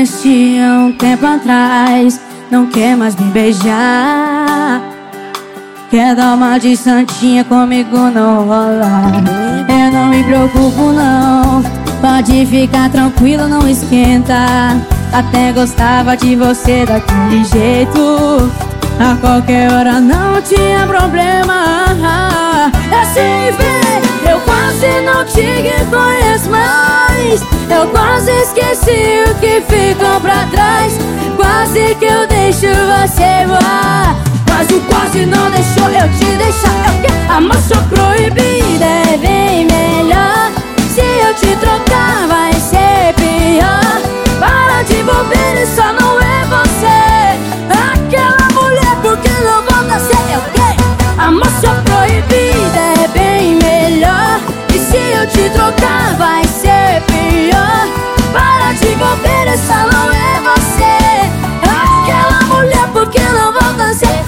conheci há um tempo atrás, não quer mais me beijar. Quer dar uma de santinha, comigo não rola. Eu não me preocupo não, pode ficar tranquilo, não esquenta. Até gostava de você daquele jeito, a qualquer hora não tinha problema. Assim vem, eu quase não te conheço mais. Eu quase esqueci o que ficou pra trás. Quase que eu deixo você voar, mas o quase não deixou eu te deixar. Amor só proibida é bem melhor. Se eu te trocar vai ser pior. Para de bobeira, só não é você aquela mulher, porque não volta a ser alguém. Amor só proibida é bem melhor. E se eu te trocar vai ser pior. Para de bobeira, só não é você aquela mulher, porque não volta a ser.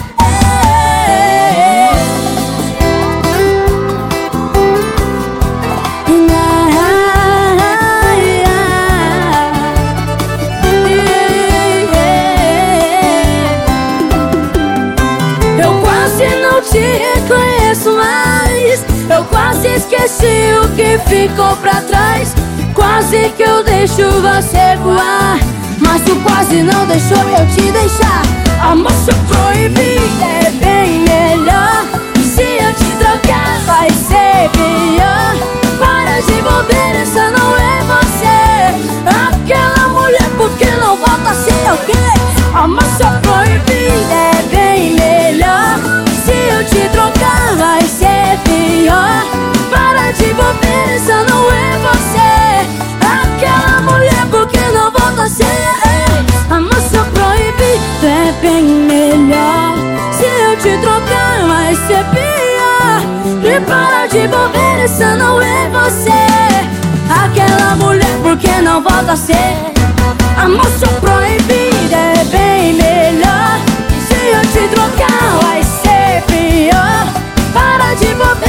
Te reconheço mais. Eu quase esqueci o que ficou pra trás. Quase que eu deixo você voar, mas tu quase não deixou eu te deixar. Amor só proibida é bem melhor. Se eu te trocar vai ser pior. Para de bobeira, essa não é você aquela mulher, porque não volta a ser alguém. Amor só proibida é bem melhor. Se eu te trocar vai ser pior. Para de bobeira, essa não é você aquela mulher, porque não volta a ser. Amor só proibido é bem melhor. Se eu te trocar vai ser pior. E para de bobeira, essa não é você aquela mulher, porque não volta a ser. Amor só proibido é bem melhor. Se eu te trocar vai ser pior. Para de bobeira.